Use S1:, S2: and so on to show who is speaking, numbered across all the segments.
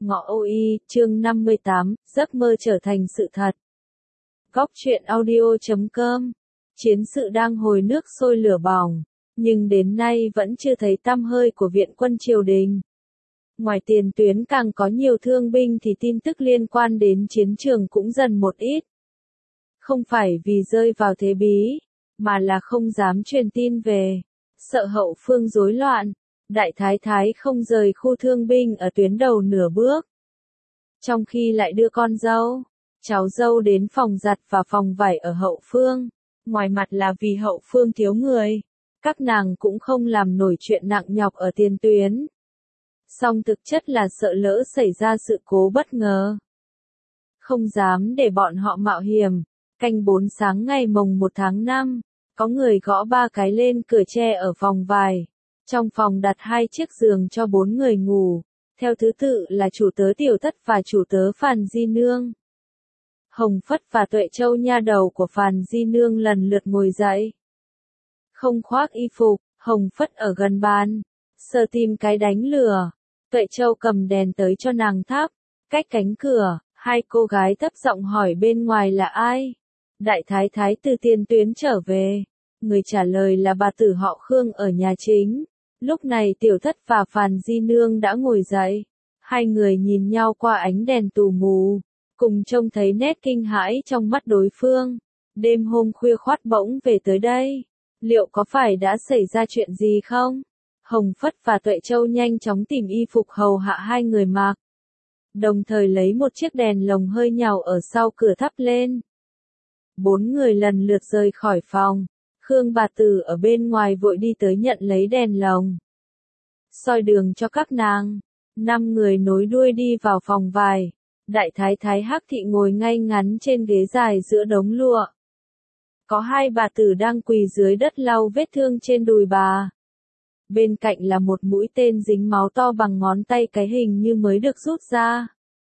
S1: Ngọ Ôi, chương 58, giấc mơ trở thành sự thật. Góc truyện audio.com. Chiến sự đang hồi nước sôi lửa bỏng, nhưng đến nay vẫn chưa thấy tăm hơi của viện quân triều đình. Ngoài tiền tuyến càng có nhiều thương binh thì tin tức liên quan đến chiến trường cũng dần một ít. Không phải vì rơi vào thế bí, mà là không dám truyền tin về, sợ hậu phương rối loạn. Đại thái thái không rời khu thương binh ở tuyến đầu nửa bước. Trong khi lại đưa con dâu, cháu dâu đến phòng giặt và phòng vải ở hậu phương. Ngoài mặt là vì hậu phương thiếu người, các nàng cũng không làm nổi chuyện nặng nhọc ở tiền tuyến. Song thực chất là sợ lỡ xảy ra sự cố bất ngờ. Không dám để bọn họ mạo hiểm. Canh 4 sáng ngày mồng 1 tháng 5, có người gõ 3 cái lên cửa tre ở phòng vải. Trong phòng đặt 2 chiếc giường cho 4 người ngủ, theo thứ tự là chủ tớ Tiểu Thất và chủ tớ Phàn Di Nương. Hồng Phất và Tuệ Châu nha đầu của Phàn Di Nương lần lượt ngồi dậy. Không khoác y phục, Hồng Phất ở gần bàn, sờ tìm cái đánh lửa. Tuệ Châu cầm đèn tới cho nàng thắp, cách cánh cửa, 2 cô gái thấp giọng hỏi bên ngoài là ai. Đại thái thái từ tiền tuyến trở về, người trả lời là bà tử họ Khương ở nhà chính. Lúc này Tiểu Thất và Phàn Di Nương đã ngồi dậy, 2 người nhìn nhau qua ánh đèn tù mù, cùng trông thấy nét kinh hãi trong mắt đối phương. Đêm hôm khuya khoắt bỗng về tới đây, liệu có phải đã xảy ra chuyện gì không? Hồng Phất và Tuệ Châu nhanh chóng tìm y phục hầu hạ 2 người mặc, đồng thời lấy một chiếc đèn lồng hơi nhàu ở sau cửa thắp lên. 4 người lần lượt rời khỏi phòng. Khương bà tử ở bên ngoài vội đi tới nhận lấy đèn lồng, soi đường cho các nàng. 5 người nối đuôi đi vào phòng vải. Đại thái thái Hắc Thị ngồi ngay ngắn trên ghế dài giữa đống lụa. Có 2 bà tử đang quỳ dưới đất lau vết thương trên đùi bà. Bên cạnh là một mũi tên dính máu to bằng ngón tay cái hình như mới được rút ra.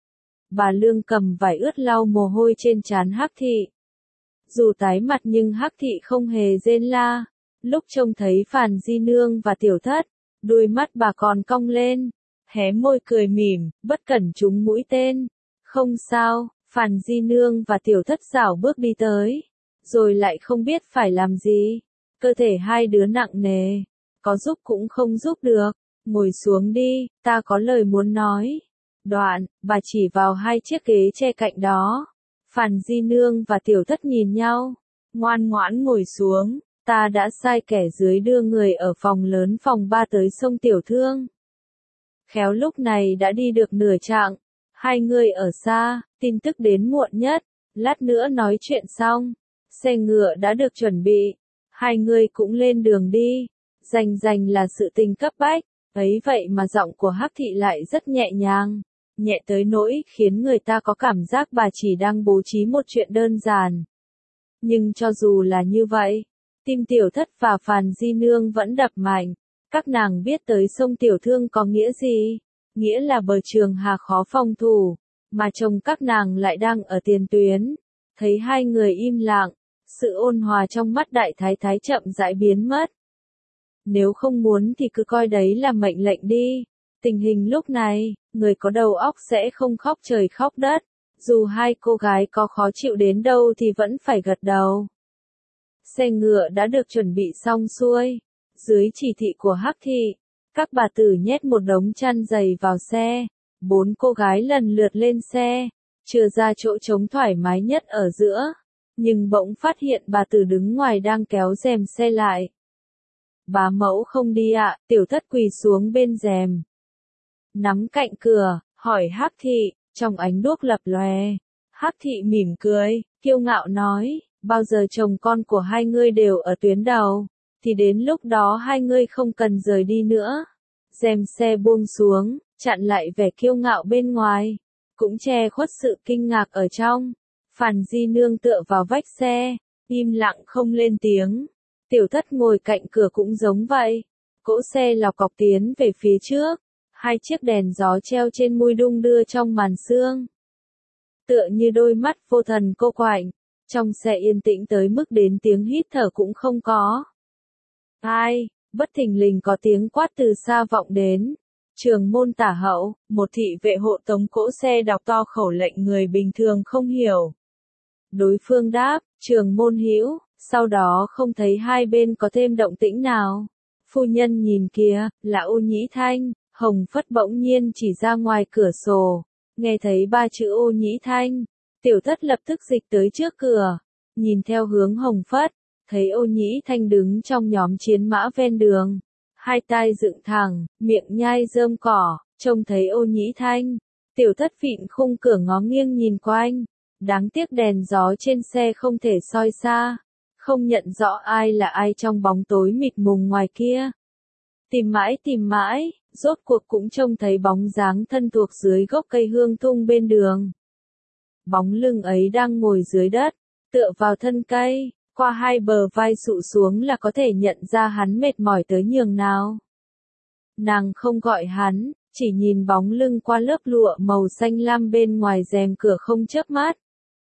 S1: Bà Lương cầm vải ướt lau mồ hôi trên trán Hắc Thị. Dù tái mặt nhưng Hắc Thị không hề rên la. Lúc trông thấy Phàn Di Nương và Tiểu Thất, đôi mắt bà còn cong lên, hé môi cười mỉm, bất cẩn trúng mũi tên. Không sao, Phàn Di Nương và Tiểu Thất rảo bước đi tới, rồi lại không biết phải làm gì. Cơ thể 2 đứa nặng nề, có giúp cũng không giúp được. Ngồi xuống đi, ta có lời muốn nói. Đoạn, bà chỉ vào 2 chiếc ghế tre cạnh đó. Phàn Di Nương và Tiểu Thất nhìn nhau, ngoan ngoãn ngồi xuống. Ta đã sai kẻ dưới đưa người ở phòng lớn phòng 3 tới sông Tiểu Thương. Khéo lúc này đã đi được nửa chặng. 2 người ở xa, tin tức đến muộn nhất. Lát nữa nói chuyện xong, xe ngựa đã được chuẩn bị. 2 người cũng lên đường đi. Rành là sự tình cấp bách. Ấy vậy mà giọng của Hắc Thị lại rất nhẹ nhàng, nhẹ tới nỗi khiến người ta có cảm giác bà chỉ đang bố trí một chuyện đơn giản. Nhưng cho dù là như vậy, tim Tiểu Thất và Phàn Di Nương vẫn đập mạnh. Các nàng biết tới sông Tiểu Thương có nghĩa gì? Nghĩa là bờ Trường Hà khó phòng thủ, mà chồng các nàng lại đang ở tiền tuyến. Thấy 2 người im lặng, sự ôn hòa trong mắt đại thái thái chậm rãi biến mất. Nếu không muốn thì cứ coi đấy là mệnh lệnh đi. Tình hình lúc này, người có đầu óc sẽ không khóc trời khóc đất. Dù 2 cô gái có khó chịu đến đâu thì vẫn phải gật đầu. Xe ngựa đã được chuẩn bị xong xuôi. Dưới chỉ thị của Hắc Thị, các bà tử nhét một đống chăn giày vào xe. 4 cô gái lần lượt lên xe, chừa ra chỗ trống thoải mái nhất ở giữa. Nhưng bỗng phát hiện bà tử đứng ngoài đang kéo rèm xe lại. Bá mẫu không đi ạ, Tiểu Thất quỳ xuống bên rèm, nắm cạnh cửa, hỏi Hắc Thị, trong ánh đuốc lập lòe. Hắc Thị mỉm cười, kiêu ngạo nói, bao giờ chồng con của 2 ngươi đều ở tuyến đầu, thì đến lúc đó 2 ngươi không cần rời đi nữa. Rèm xe buông xuống, chặn lại vẻ kiêu ngạo bên ngoài, cũng che khuất sự kinh ngạc ở trong. Phàn Di Nương tựa vào vách xe, im lặng không lên tiếng. Tiểu Thất ngồi cạnh cửa cũng giống vậy. Cỗ xe lọc cọc tiến về phía trước. 2 chiếc đèn gió treo trên mui đung đưa trong màn sương, tựa như đôi mắt vô thần cô quạnh. Trong xe yên tĩnh tới mức đến tiếng hít thở cũng không có. Ai, bất thình lình có tiếng quát từ xa vọng đến. Trường môn tả hậu, một thị vệ hộ tống cỗ xe đọc to khẩu lệnh người bình thường không hiểu. Đối phương đáp, trường môn hữu, sau đó không thấy hai bên có thêm động tĩnh nào. Phu nhân nhìn kìa, là Ô Nhĩ Thanh. Hồng Phất bỗng nhiên chỉ ra ngoài cửa sổ, nghe thấy ba chữ Ô Nhĩ Thanh, tiểu thất lập tức dịch tới trước cửa, nhìn theo hướng Hồng Phất, thấy Ô Nhĩ Thanh đứng trong nhóm chiến mã ven đường, hai tai dựng thẳng, miệng nhai rơm cỏ, trông thấy Ô Nhĩ Thanh, tiểu thất vịn khung cửa ngó nghiêng nhìn quanh, đáng tiếc đèn gió trên xe không thể soi xa, không nhận rõ ai là ai trong bóng tối mịt mùng ngoài kia. Tìm mãi, rốt cuộc cũng trông thấy bóng dáng thân thuộc dưới gốc cây hương thung bên đường. Bóng lưng ấy đang ngồi dưới đất, tựa vào thân cây, qua hai bờ vai sụ xuống là có thể nhận ra hắn mệt mỏi tới nhường nào. Nàng không gọi hắn, chỉ nhìn bóng lưng qua lớp lụa màu xanh lam bên ngoài rèm cửa không chớp mắt.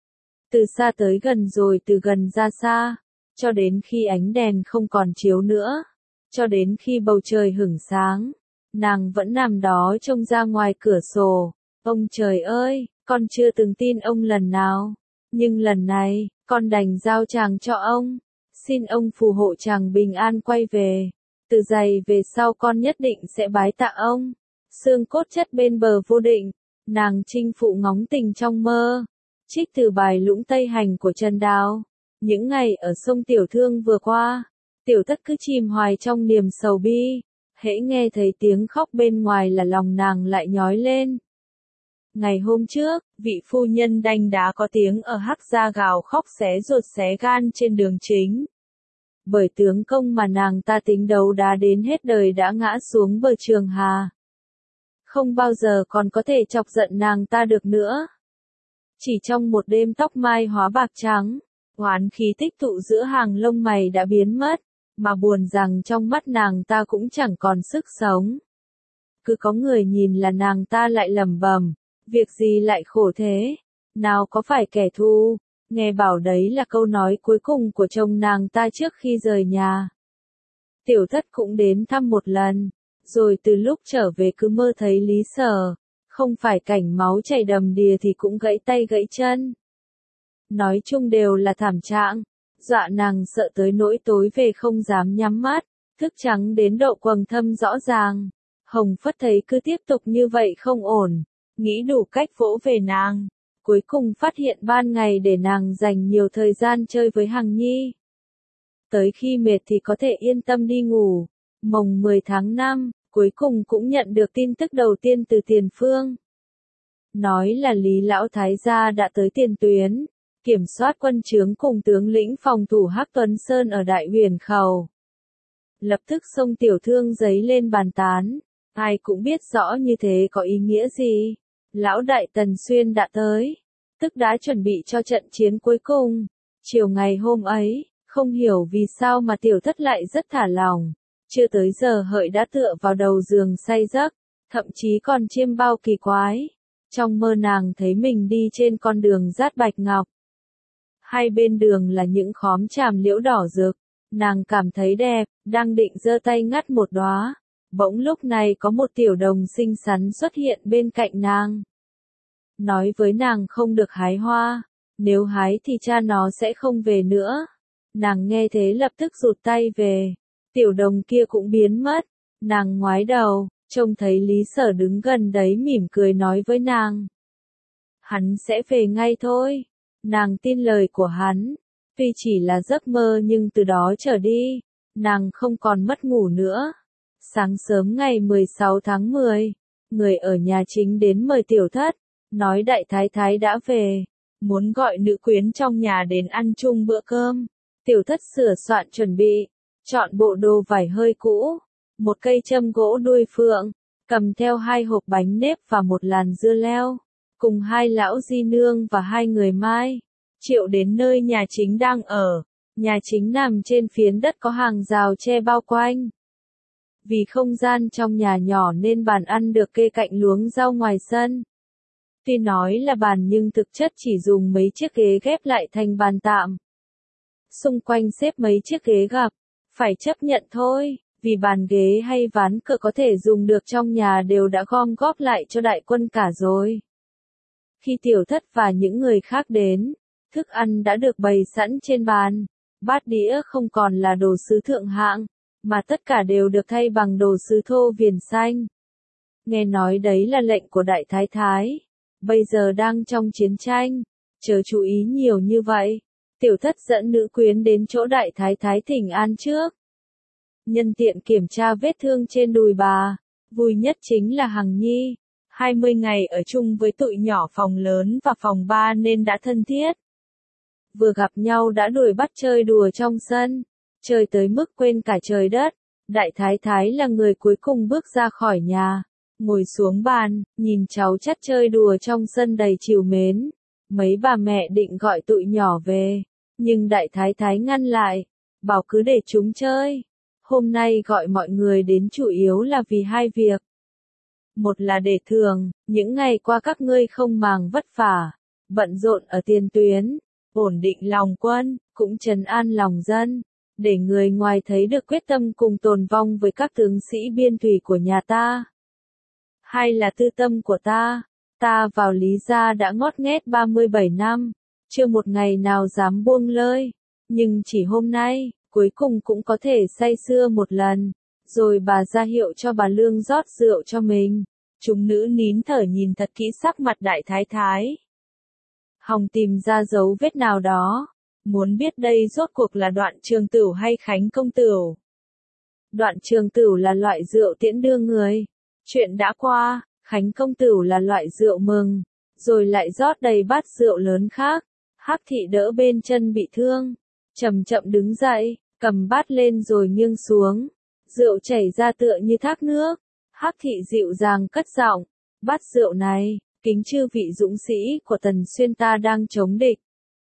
S1: Từ xa tới gần rồi từ gần ra xa, cho đến khi ánh đèn không còn chiếu nữa. Cho đến khi bầu trời hửng sáng, nàng vẫn nằm đó trông ra ngoài cửa sổ. Ông trời ơi, con chưa từng tin ông lần nào. Nhưng lần này, con đành giao chàng cho ông. Xin ông phù hộ chàng bình an quay về. Từ giày về sau con nhất định sẽ bái tạ ông. Xương cốt chất bên bờ vô định, nàng chinh phụ ngóng tình trong mơ. Trích từ bài Lũng Tây Hành của Trần Đào. Những ngày ở sông Tiểu Thương vừa qua. Tiểu thất cứ chìm hoài trong niềm sầu bi, hễ nghe thấy tiếng khóc bên ngoài là lòng nàng lại nhói lên. Ngày hôm trước, vị phu nhân đanh đá có tiếng ở Hắc Gia gào khóc xé ruột xé gan trên đường chính. Bởi tướng công mà nàng ta tính đấu đá đến hết đời đã ngã xuống bờ Trường Hà. Không bao giờ còn có thể chọc giận nàng ta được nữa. Chỉ trong một đêm tóc mai hóa bạc trắng, oán khí tích tụ giữa hàng lông mày đã biến mất. Mà buồn rằng trong mắt nàng ta cũng chẳng còn sức sống. Cứ có người nhìn là nàng ta lại lẩm bẩm, việc gì lại khổ thế, nào có phải kẻ thù, nghe bảo đấy là câu nói cuối cùng của chồng nàng ta trước khi rời nhà. Tiểu thất cũng đến thăm một lần, rồi từ lúc trở về cứ mơ thấy Lý Sở, không phải cảnh máu chảy đầm đìa thì cũng gãy tay gãy chân. Nói chung đều là thảm trạng. Dọa nàng sợ tới nỗi tối về không dám nhắm mắt, thức trắng đến độ quầng thâm rõ ràng. Hồng Phất thấy cứ tiếp tục như vậy không ổn, nghĩ đủ cách vỗ về nàng, cuối cùng phát hiện ban ngày để nàng dành nhiều thời gian chơi với Hằng Nhi. Tới khi mệt thì có thể yên tâm đi ngủ. Mồng 10 tháng 5, cuối cùng cũng nhận được tin tức đầu tiên từ Tiền Phương. Nói là Lý Lão Thái gia đã tới tiền tuyến. Kiểm soát quân trướng cùng tướng lĩnh phòng thủ Hắc Tuấn Sơn ở Đại Huyền Khẩu. Lập tức sông Tiểu Thương giấy lên bàn tán, ai cũng biết rõ như thế có ý nghĩa gì. Lão đại Tần Xuyên đã tới, tức đã chuẩn bị cho trận chiến cuối cùng. Chiều ngày hôm ấy, không hiểu vì sao mà Tiểu Thất lại rất thả lỏng, chưa tới giờ hợi đã tựa vào đầu giường say giấc, thậm chí còn chiêm bao kỳ quái. Trong mơ nàng thấy mình đi trên con đường dát bạch ngọc. Hai bên đường là những khóm tràm liễu đỏ rực, nàng cảm thấy đẹp, đang định giơ tay ngắt một đóa, bỗng lúc này có một tiểu đồng xinh xắn xuất hiện bên cạnh nàng. Nói với nàng không được hái hoa, nếu hái thì cha nó sẽ không về nữa. Nàng nghe thế lập tức rụt tay về, tiểu đồng kia cũng biến mất, nàng ngoái đầu, trông thấy Lý Sở đứng gần đấy mỉm cười nói với nàng. Hắn sẽ về ngay thôi. Nàng tin lời của hắn, tuy chỉ là giấc mơ nhưng từ đó trở đi, nàng không còn mất ngủ nữa. Sáng sớm ngày 16 tháng 10, người ở nhà chính đến mời Tiểu Thất, nói đại thái thái đã về, muốn gọi nữ quyến trong nhà đến ăn chung bữa cơm. Tiểu Thất sửa soạn chuẩn bị, chọn bộ đồ vải hơi cũ, một cây châm gỗ đuôi phượng, cầm theo 2 hộp bánh nếp và một làn dưa leo. Cùng 2 lão di nương và 2 người mai, Triệu đến nơi nhà chính đang ở. Nhà chính nằm trên phiến đất có hàng rào che bao quanh. Vì không gian trong nhà nhỏ nên bàn ăn được kê cạnh luống rau ngoài sân. Tuy nói là bàn nhưng thực chất chỉ dùng mấy chiếc ghế ghép lại thành bàn tạm. Xung quanh xếp mấy chiếc ghế gập, phải chấp nhận thôi, vì bàn ghế hay ván cờ có thể dùng được trong nhà đều đã gom góp lại cho đại quân cả rồi. Khi tiểu thất và những người khác đến, thức ăn đã được bày sẵn trên bàn, bát đĩa không còn là đồ sứ thượng hạng, mà tất cả đều được thay bằng đồ sứ thô viền xanh. Nghe nói đấy là lệnh của đại thái thái, bây giờ đang trong chiến tranh, chớ chú ý nhiều như vậy. Tiểu thất dẫn nữ quyến đến chỗ đại thái thái thỉnh an trước. Nhân tiện kiểm tra vết thương trên đùi bà, vui nhất chính là Hằng Nhi. 20 ngày ở chung với tụi nhỏ phòng lớn và phòng 3 nên đã thân thiết. Vừa gặp nhau đã đuổi bắt chơi đùa trong sân, chơi tới mức quên cả trời đất. Đại thái thái là người cuối cùng bước ra khỏi nhà, ngồi xuống bàn, nhìn cháu chắt chơi đùa trong sân đầy trìu mến. Mấy bà mẹ định gọi tụi nhỏ về, nhưng đại thái thái ngăn lại, bảo cứ để chúng chơi. Hôm nay gọi mọi người đến chủ yếu là vì hai việc. Một là để thưởng, những ngày qua các ngươi không màng vất vả, bận rộn ở tiền tuyến, ổn định lòng quân, cũng trấn an lòng dân, để người ngoài thấy được quyết tâm cùng tồn vong với các tướng sĩ biên thủy của nhà ta. Hai là tư tâm của ta vào Lý gia đã ngót nghét 37 năm, chưa một ngày nào dám buông lơi, nhưng chỉ hôm nay, cuối cùng cũng có thể say sưa một lần. Rồi bà ra hiệu cho bà Lương rót rượu cho mình. Chúng nữ nín thở nhìn thật kỹ sắc mặt đại thái thái. Hòng tìm ra dấu vết nào đó. Muốn biết đây rốt cuộc là Đoạn Trường Tửu hay Khánh Công Tửu. Đoạn Trường Tửu là loại rượu tiễn đưa người. Chuyện đã qua, Khánh Công Tửu là loại rượu mừng. Rồi lại rót đầy bát rượu lớn khác. Hắc thị đỡ bên chân bị thương. Chậm chậm đứng dậy, cầm bát lên rồi nghiêng xuống. Rượu chảy ra tựa như thác nước. Hắc thị dịu dàng cất giọng, bát rượu này, kính chư vị dũng sĩ của Tần Xuyên ta đang chống địch.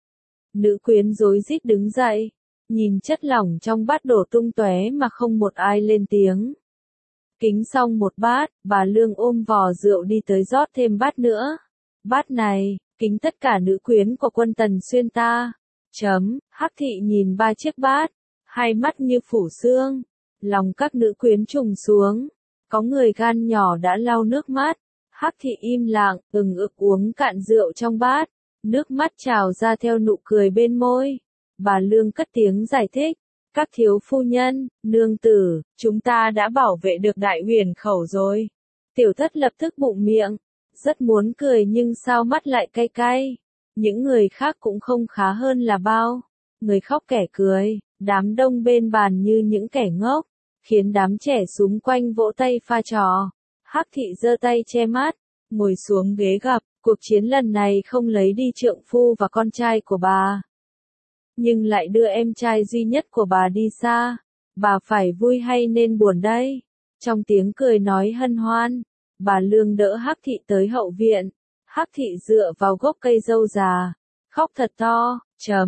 S1: Nữ quyến rối rít đứng dậy, nhìn chất lỏng trong bát đổ tung tóe mà không một ai lên tiếng. Kính xong một bát, bà Lương ôm vò rượu đi tới rót thêm bát nữa. Bát này, kính tất cả nữ quyến của quân Tần Xuyên ta. Hắc thị nhìn ba chiếc bát, hai mắt như phủ sương. Lòng các nữ quyến trùng xuống, có người gan nhỏ đã lau nước mắt. Hắc thị im lặng, ực uống cạn rượu trong bát, nước mắt trào ra theo nụ cười bên môi. Bà Lương cất tiếng giải thích, các thiếu phu nhân, nương tử, chúng ta đã bảo vệ được Đại Huyền khẩu rồi. Tiểu thất lập tức bụng miệng, rất muốn cười nhưng sao mắt lại cay cay. Những người khác cũng không khá hơn là bao, người khóc kẻ cười, đám đông bên bàn như những kẻ ngốc, khiến đám trẻ xung quanh vỗ tay pha trò. Hắc thị giơ tay che mắt, ngồi xuống ghế gập, cuộc chiến lần này không lấy đi trượng phu và con trai của bà, nhưng lại đưa em trai duy nhất của bà đi xa. Bà phải vui hay nên buồn đây? Trong tiếng cười nói hân hoan, bà Lương đỡ Hắc thị tới hậu viện. Hắc thị dựa vào gốc cây dâu già, khóc thật to.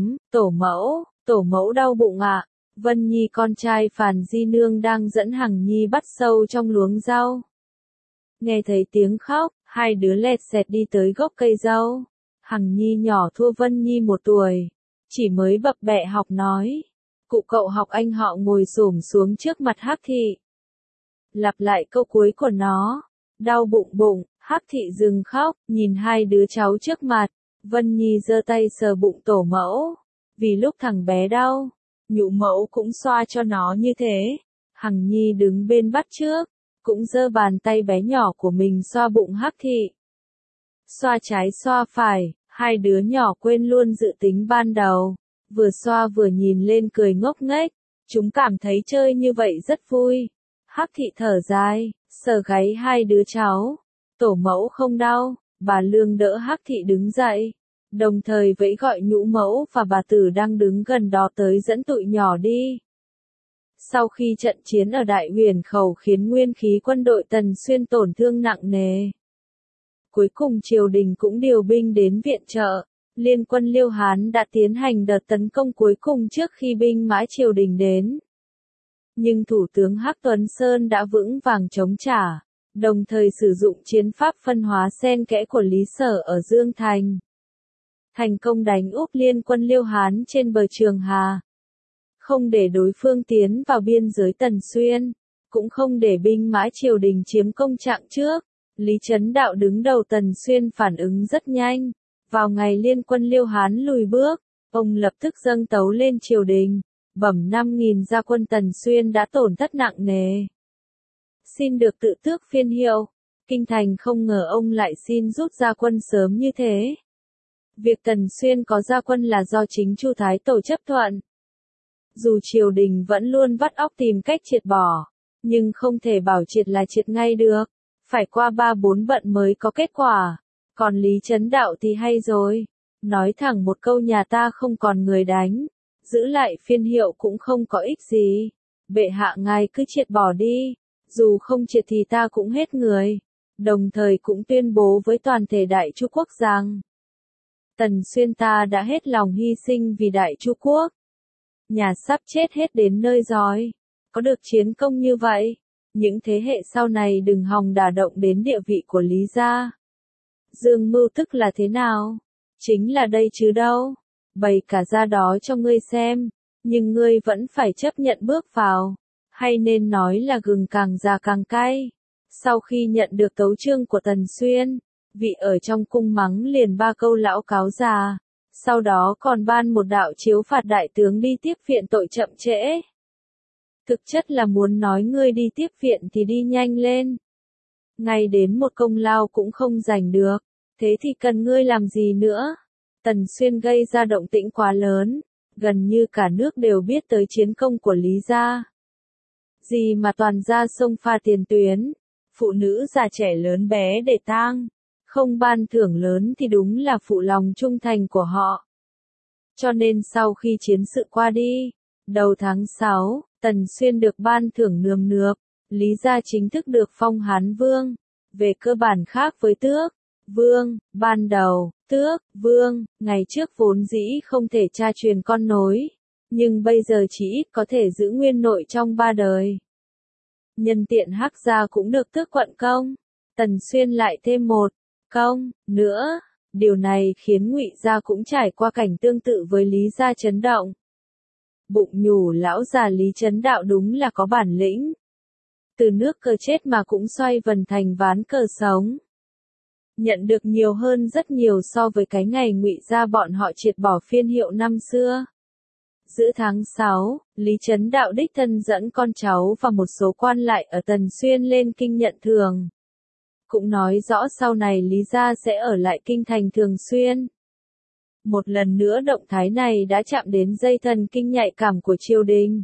S1: Tổ mẫu đau bụng ạ. Vân Nhi con trai Phàn Di Nương đang dẫn Hằng Nhi bắt sâu trong luống rau. Nghe thấy tiếng khóc, hai đứa lẹt xẹt đi tới gốc cây dâu. Hằng Nhi nhỏ thua Vân Nhi 1 tuổi, chỉ mới bập bẹ học nói. Cụ cậu học anh họ ngồi xổm xuống trước mặt Hắc thị, lặp lại câu cuối của nó. Đau bụng. Hắc thị dừng khóc, nhìn hai đứa cháu trước mặt. Vân Nhi giơ tay sờ bụng tổ mẫu, vì lúc thằng bé đau, nhũ mẫu cũng xoa cho nó như thế. Hằng Nhi đứng bên bắt trước, cũng giơ bàn tay bé nhỏ của mình xoa bụng Hắc thị. Xoa trái xoa phải, hai đứa nhỏ quên luôn dự tính ban đầu, vừa xoa vừa nhìn lên cười ngốc nghếch. Chúng cảm thấy chơi như vậy rất vui. Hắc thị thở dài, sờ gáy hai đứa cháu. Tổ mẫu không đau. Bà Lương đỡ Hắc thị đứng dậy, đồng thời vẫy gọi nhũ mẫu và bà Tử đang đứng gần đó tới dẫn tụi nhỏ đi. Sau khi trận chiến ở Đại Huyền khẩu khiến nguyên khí quân đội Tần Xuyên tổn thương nặng nề, cuối cùng triều đình cũng điều binh đến viện trợ. Liên quân Liêu Hán đã tiến hành đợt tấn công cuối cùng trước khi binh mã triều đình đến. Nhưng Thủ tướng Hắc Tuấn Sơn đã vững vàng chống trả, đồng thời sử dụng chiến pháp phân hóa xen kẽ của Lý Sở ở Dương Thành, thành công đánh úp liên quân Liêu Hán trên bờ Trường Hà, không để đối phương tiến vào biên giới Tần Xuyên. cũng không để binh mã triều đình chiếm công trạng trước. Lý Chấn Đạo đứng đầu Tần Xuyên phản ứng rất nhanh. Vào ngày liên quân Liêu Hán lùi bước, ông lập tức dâng tấu lên triều đình, bẩm 5.000 gia quân Tần Xuyên đã tổn thất nặng nề. Xin được tự tước phiên hiệu. Kinh thành không ngờ ông lại xin rút gia quân sớm như thế. Việc Tần Xuyên có gia quân là do chính Chu Thái Tổ chấp thuận. Dù triều đình vẫn luôn vắt óc tìm cách triệt bỏ, nhưng không thể bảo triệt là triệt ngay được. Phải qua 3-4 bận mới có kết quả. Còn Lý Chấn Đạo thì hay rồi. Nói thẳng một câu nhà ta không còn người đánh. Giữ lại phiên hiệu cũng không có ích gì. Bệ hạ ngài cứ triệt bỏ đi. Dù không triệt thì ta cũng hết người. Đồng thời cũng tuyên bố với toàn thể Đại Chu Quốc rằng Tần Xuyên ta đã hết lòng hy sinh vì Đại Chu Quốc. Nhà sắp chết hết đến nơi rồi. Có được chiến công như vậy, những thế hệ sau này đừng hòng đả động đến địa vị của Lý gia. Dương mưu tức là thế nào? Chính là đây chứ đâu. Bày cả ra đó cho ngươi xem, nhưng ngươi vẫn phải chấp nhận bước vào. Hay nên nói là gừng càng già càng cay. Sau khi nhận được tấu chương của Tần Xuyên, vị ở trong cung mắng liền 3 câu lão cáo già. Sau đó còn ban một đạo chiếu phạt đại tướng đi tiếp viện tội chậm trễ. Thực chất là muốn nói ngươi đi tiếp viện thì đi nhanh lên. Ngay đến một công lao cũng không giành được. Thế thì cần ngươi làm gì nữa? Tần Xuyên gây ra động tĩnh quá lớn. Gần như cả nước đều biết tới chiến công của Lý gia. Gì mà toàn ra sông pha tiền tuyến. Phụ nữ già trẻ lớn bé để tang. Không ban thưởng lớn thì đúng là phụ lòng trung thành của họ. Cho nên sau khi chiến sự qua đi, đầu tháng 6, Tần Xuyên được ban thưởng nườm nượp, Lý gia chính thức được phong Hán Vương. Về cơ bản khác với Tước Vương, ban đầu, Tước Vương, ngày trước vốn dĩ không thể cha truyền con nối, nhưng bây giờ chỉ ít có thể giữ nguyên nội trong 3 đời. Nhân tiện Hắc gia cũng được tước quận công, Tần Xuyên lại thêm một công nữa. Điều này khiến Ngụy gia cũng trải qua cảnh tương tự với Lý gia chấn động. Bụng nhủ lão già Lý Chấn Đạo đúng là có bản lĩnh. Từ nước cờ chết mà cũng xoay vần thành ván cờ sống. Nhận được nhiều hơn rất nhiều so với cái ngày Ngụy gia bọn họ triệt bỏ phiên hiệu năm xưa. Giữa tháng 6, Lý Chấn Đạo đích thân dẫn con cháu và một số quan lại ở Tần Xuyên lên kinh nhận thường. Cũng nói rõ sau này Lý gia sẽ ở lại kinh thành thường xuyên. Một lần nữa động thái này đã chạm đến dây thần kinh nhạy cảm của triều đình.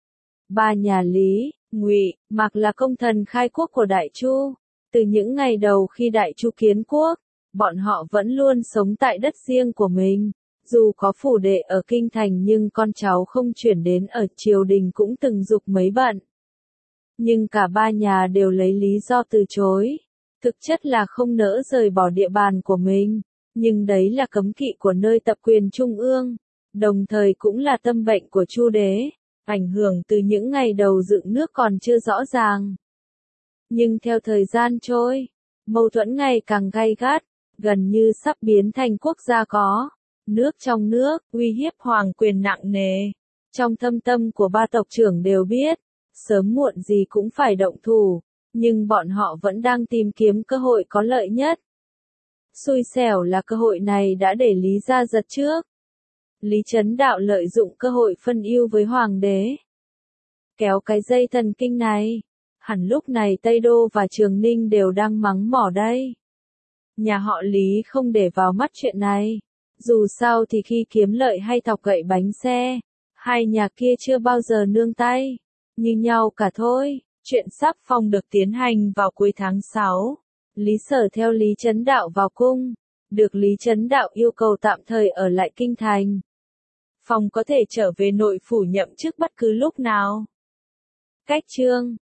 S1: Ba nhà Lý, Ngụy, Mạc là công thần khai quốc của Đại Chu. Từ những ngày đầu khi Đại Chu kiến quốc, bọn họ vẫn luôn sống tại đất riêng của mình. Dù có phủ đệ ở kinh thành nhưng con cháu không chuyển đến ở triều đình cũng từng giục mấy bận. Nhưng cả ba nhà đều lấy lý do từ chối. Thực chất là không nỡ rời bỏ địa bàn của mình. Nhưng đấy là cấm kỵ của nơi tập quyền trung ương. Đồng thời cũng là tâm bệnh của Chu đế. Ảnh hưởng từ những ngày đầu dựng nước còn chưa rõ ràng. Nhưng theo thời gian trôi, mâu thuẫn ngày càng gay gắt, gần như sắp biến thành quốc gia có nước trong nước, uy hiếp hoàng quyền nặng nề. Trong thâm tâm của ba tộc trưởng đều biết, sớm muộn gì cũng phải động thủ, nhưng bọn họ vẫn đang tìm kiếm cơ hội có lợi nhất. Xui xẻo là cơ hội này đã để Lý gia giật trước. Lý Chấn Đạo lợi dụng cơ hội phân ưu với hoàng đế. Kéo cái dây thần kinh này. Hẳn lúc này Tây Đô và Trường Ninh đều đang mắng mỏ đây. Nhà họ Lý không để vào mắt chuyện này. Dù sao thì khi kiếm lợi hay thọc gậy bánh xe, hai nhà kia chưa bao giờ nương tay. Như nhau cả thôi. Chuyện sắp phong được tiến hành vào cuối tháng 6. Lý Sở theo Lý Chấn Đạo vào cung. Được Lý Chấn Đạo yêu cầu tạm thời ở lại kinh thành. Phong có thể trở về nội phủ nhậm chức bất cứ lúc nào. Cách chương